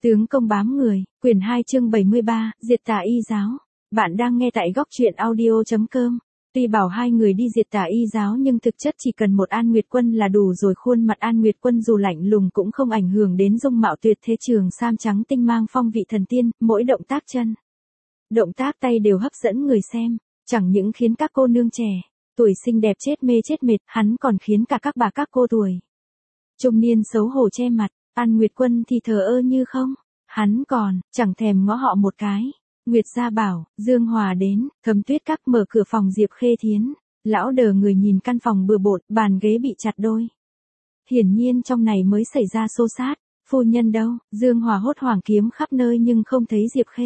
Tướng công bám người, quyển 2 chương 73, diệt tà y giáo. Bạn đang nghe tại góc truyện audio.com. Tuy bảo hai người đi diệt tà y giáo nhưng thực chất chỉ cần một An Nguyệt Quân là đủ rồi. Khuôn mặt An Nguyệt Quân dù lạnh lùng cũng không ảnh hưởng đến dung mạo tuyệt thế, trường sam trắng tinh mang phong vị thần tiên, mỗi động tác chân, động tác tay đều hấp dẫn người xem, chẳng những khiến các cô nương trẻ, tuổi xinh đẹp chết mê chết mệt, hắn còn khiến cả các bà các cô tuổi trung niên xấu hổ che mặt. An Nguyệt Quân thì thờ ơ như không, hắn còn chẳng thèm ngó họ một cái. Nguyệt Gia Bảo, Dương Hòa đến, Thấm Tuyết Các mở cửa phòng Diệp Khê Thiến, lão đờ người nhìn căn phòng bừa bộn, bàn ghế bị chặt đôi. Hiển nhiên trong này mới xảy ra xô xát. Phu nhân đâu? Dương Hòa hốt hoảng kiếm khắp nơi nhưng không thấy Diệp Khê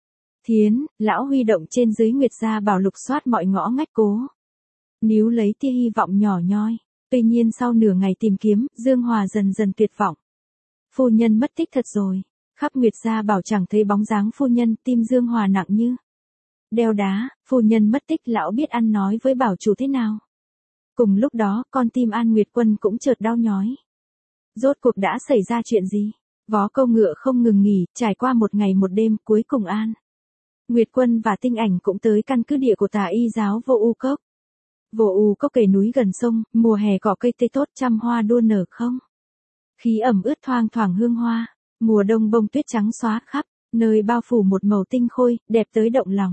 Thiến. Lão huy động trên dưới Nguyệt Gia Bảo lục soát mọi ngõ ngách cố níu lấy tia hy vọng nhỏ nhoi. Tuy nhiên sau nửa ngày tìm kiếm, Dương Hòa dần dần tuyệt vọng. Phu nhân mất tích thật rồi. Khắp Nguyệt Gia Bảo chẳng thấy bóng dáng phu nhân, tim Dương Hòa nặng như đeo đá. Phu nhân mất tích, lão biết ăn nói với bảo chủ thế nào. Cùng lúc đó, con tim An Nguyệt Quân cũng chợt đau nhói. Rốt cuộc đã xảy ra chuyện gì? Vó câu ngựa không ngừng nghỉ, trải qua một ngày một đêm, cuối cùng An Nguyệt Quân và Tinh Ảnh cũng tới căn cứ địa của tà y giáo Vô U Cốc. Vô U Cốc kề núi gần sông, mùa hè cỏ cây tươi tốt, trăm hoa đua nở không. Khí ẩm ướt thoang thoảng hương hoa, mùa đông bông tuyết trắng xóa khắp, nơi bao phủ một màu tinh khôi, đẹp tới động lòng.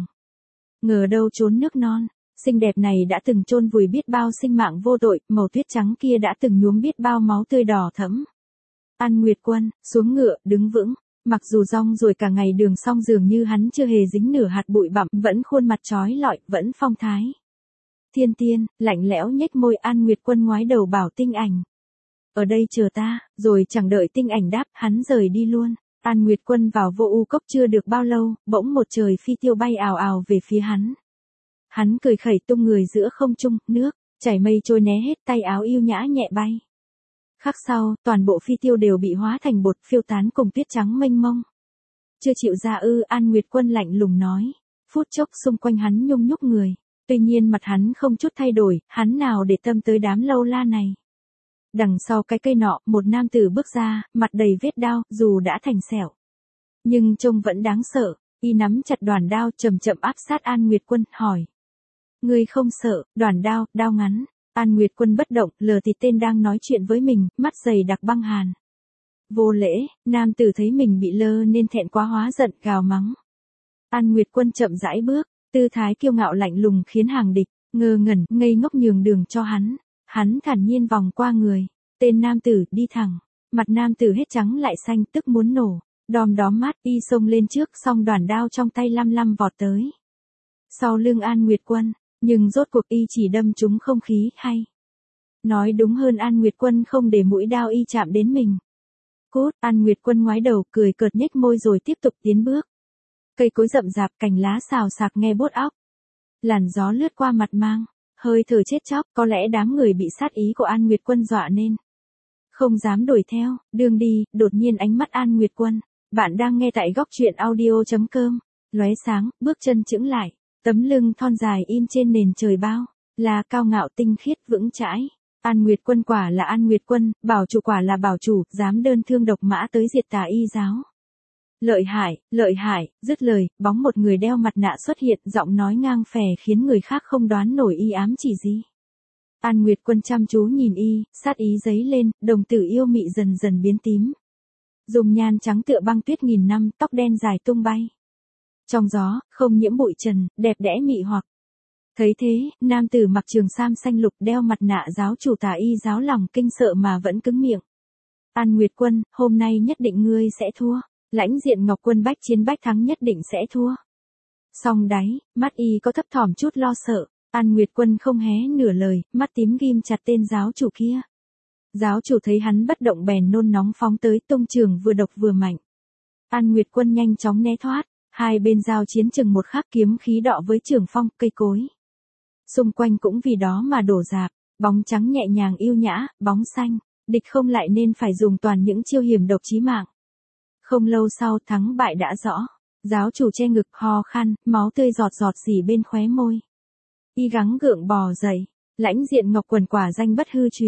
Ngờ đâu chốn nước non, xinh đẹp này đã từng chôn vùi biết bao sinh mạng vô tội, màu tuyết trắng kia đã từng nhuốm biết bao máu tươi đỏ thẫm. An Nguyệt Quân, xuống ngựa, đứng vững, mặc dù rong ruổi cả ngày đường song dường như hắn chưa hề dính nửa hạt bụi bặm, vẫn khuôn mặt trói lọi, vẫn phong thái thiên tiên, lạnh lẽo nhếch môi. An Nguyệt Quân ngoái đầu bảo Tinh Ảnh, ở đây chờ ta, rồi chẳng đợi Tinh Ảnh đáp, hắn rời đi luôn. An Nguyệt Quân vào Vô U Cốc chưa được bao lâu, bỗng một trời phi tiêu bay ào ào về phía hắn. Hắn cười khẩy tung người giữa không trung, nước chảy mây trôi né hết, tay áo yêu nhã nhẹ bay. Khắc sau, toàn bộ phi tiêu đều bị hóa thành bột phiêu tán cùng tuyết trắng mênh mông. Chưa chịu ra ư? An Nguyệt Quân lạnh lùng nói. Phút chốc xung quanh hắn nhung nhúc người, tuy nhiên mặt hắn không chút thay đổi, hắn nào để tâm tới đám lâu la này. Đằng sau cái cây nọ, một nam tử bước ra, mặt đầy vết đao, dù đã thành sẹo, nhưng trông vẫn đáng sợ. Y nắm chặt đoàn đao, chậm chậm áp sát An Nguyệt Quân, hỏi: ngươi không sợ? Đoàn đao, đao ngắn. An Nguyệt Quân bất động, lờ thì tên đang nói chuyện với mình, mắt dày đặc băng hàn. Vô lễ. Nam tử thấy mình bị lơ nên thẹn quá hóa giận, gào mắng. An Nguyệt Quân chậm rãi bước, tư thái kiêu ngạo lạnh lùng khiến hàng địch ngơ ngẩn, ngây ngốc nhường đường cho hắn. Hắn thản nhiên vòng qua người tên nam tử, đi thẳng. Mặt nam tử hết trắng lại xanh, tức muốn nổ. Đom đóm mắt, y xông lên trước, song đoàn đao trong tay lăm lăm vọt tới sau lưng An Nguyệt Quân, nhưng rốt cuộc y chỉ đâm trúng không khí, hay nói đúng hơn An Nguyệt Quân không để mũi đao y chạm đến mình. Cút! An Nguyệt Quân ngoái đầu, cười cợt nhếch môi rồi tiếp tục tiến bước. Cây cối rậm rạp, cành lá xào xạc nghe buốt óc. Làn gió lướt qua mặt mang hơi thở chết chóc, có lẽ đám người bị sát ý của An Nguyệt Quân dọa nên không dám đuổi theo. Đường đi, đột nhiên ánh mắt An Nguyệt Quân, bạn đang nghe tại góc truyện audio.com, lóe sáng, bước chân chững lại, tấm lưng thon dài in trên nền trời bao là cao ngạo tinh khiết vững chãi. An Nguyệt Quân quả là An Nguyệt Quân, bảo chủ quả là bảo chủ, dám đơn thương độc mã tới diệt tà y giáo. Lợi hại, dứt lời, bóng một người đeo mặt nạ xuất hiện, giọng nói ngang phè khiến người khác không đoán nổi y ám chỉ gì. An Nguyệt Quân chăm chú nhìn y, sát ý dấy lên, đồng tử yêu mị dần dần biến tím. Dùng nhan trắng tựa băng tuyết nghìn năm, tóc đen dài tung bay trong gió, không nhiễm bụi trần, đẹp đẽ mị hoặc. Thấy thế, nam tử mặc trường sam xanh lục đeo mặt nạ giáo chủ tà y giáo lòng kinh sợ mà vẫn cứng miệng. An Nguyệt Quân, hôm nay nhất định ngươi sẽ thua. Lãnh Diện Ngọc Quân bách chiến bách thắng, nhất định sẽ thua. Song đáy, mắt y có thấp thỏm chút lo sợ. An Nguyệt Quân không hé nửa lời, mắt tím ghim chặt tên giáo chủ kia. Giáo chủ thấy hắn bất động bèn nôn nóng phóng tới, tung trường vừa độc vừa mạnh. An Nguyệt Quân nhanh chóng né thoát, hai bên giao chiến chừng một khắc, kiếm khí đọ với trường phong, cây cối xung quanh cũng vì đó mà đổ rạp. Bóng trắng nhẹ nhàng yêu nhã, bóng xanh, địch không lại nên phải dùng toàn những chiêu hiểm độc chí mạng. Không lâu sau, thắng bại đã rõ. Giáo chủ che ngực ho khan, máu tươi giọt giọt rỉ bên khóe môi. Y gắng gượng bò dậy. Lãnh Diện Ngọc Quần quả danh bất hư truyền,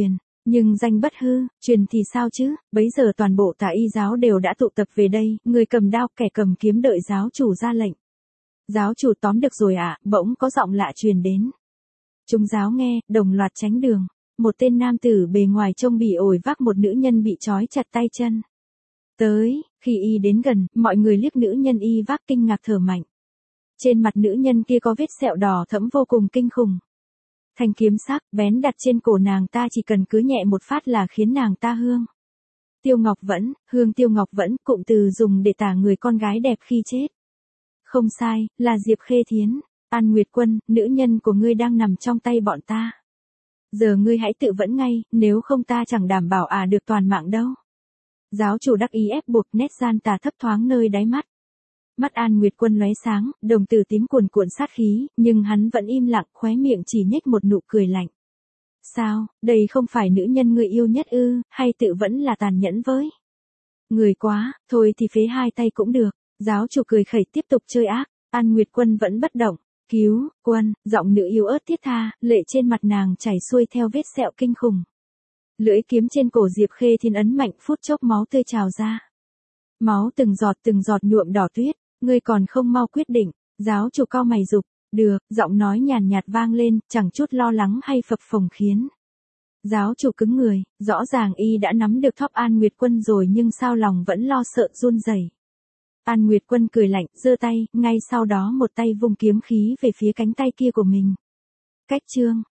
Nhưng danh bất hư, truyền thì sao chứ, bấy giờ toàn bộ Tà Y giáo đều đã tụ tập về đây, người cầm đao kẻ cầm kiếm đợi giáo chủ ra lệnh. Giáo chủ tóm được rồi ạ, bỗng có giọng lạ truyền đến. Chúng giáo nghe, đồng loạt tránh đường. Một tên nam tử bề ngoài trông bỉ ổi vác một nữ nhân bị trói chặt tay chân. Tới, khi y đến gần, mọi người liếc nữ nhân y vác kinh ngạc thở mạnh. Trên mặt nữ nhân kia có vết sẹo đỏ thẫm vô cùng kinh khủng. Thanh kiếm sắc, bén đặt trên cổ nàng ta chỉ cần cứ nhẹ một phát là khiến nàng ta hương. Tiêu Ngọc Vẫn, hương Tiêu Ngọc Vẫn, cụm từ dùng để tả người con gái đẹp khi chết. Không sai, là Diệp Khê Thiến. An Nguyệt Quân, nữ nhân của ngươi đang nằm trong tay bọn ta. Giờ ngươi hãy tự vẫn ngay, nếu không ta chẳng đảm bảo được toàn mạng đâu. Giáo chủ đắc ý ép buộc, nét gian tà thấp thoáng nơi đáy mắt. Mắt An Nguyệt Quân lóe sáng, đồng tử tím cuồn cuộn sát khí, nhưng hắn vẫn im lặng, khóe miệng chỉ nhếch một nụ cười lạnh. Sao, đây không phải nữ nhân ngươi yêu nhất ư, hay tự vẫn là tàn nhẫn với? Người quá, thôi thì phế hai tay cũng được. Giáo chủ cười khẩy tiếp tục chơi ác. An Nguyệt Quân vẫn bất động. Cứu, Quân, giọng nữ yếu ớt thiết tha, lệ trên mặt nàng chảy xuôi theo vết sẹo kinh khủng. Lưỡi kiếm trên cổ Diệp Khê Thiên ấn mạnh, phút chốc máu tươi trào ra. Máu từng giọt nhuộm đỏ tuyết. Ngươi còn không mau quyết định. Giáo chủ cau mày giục. Được, giọng nói nhàn nhạt vang lên, chẳng chút lo lắng hay phập phồng khiến. Giáo chủ cứng người, rõ ràng y đã nắm được thóp An Nguyệt Quân rồi nhưng sao lòng vẫn lo sợ run rẩy. An Nguyệt Quân cười lạnh, giơ tay, ngay sau đó một tay vung kiếm khí về phía cánh tay kia của mình. Cách chương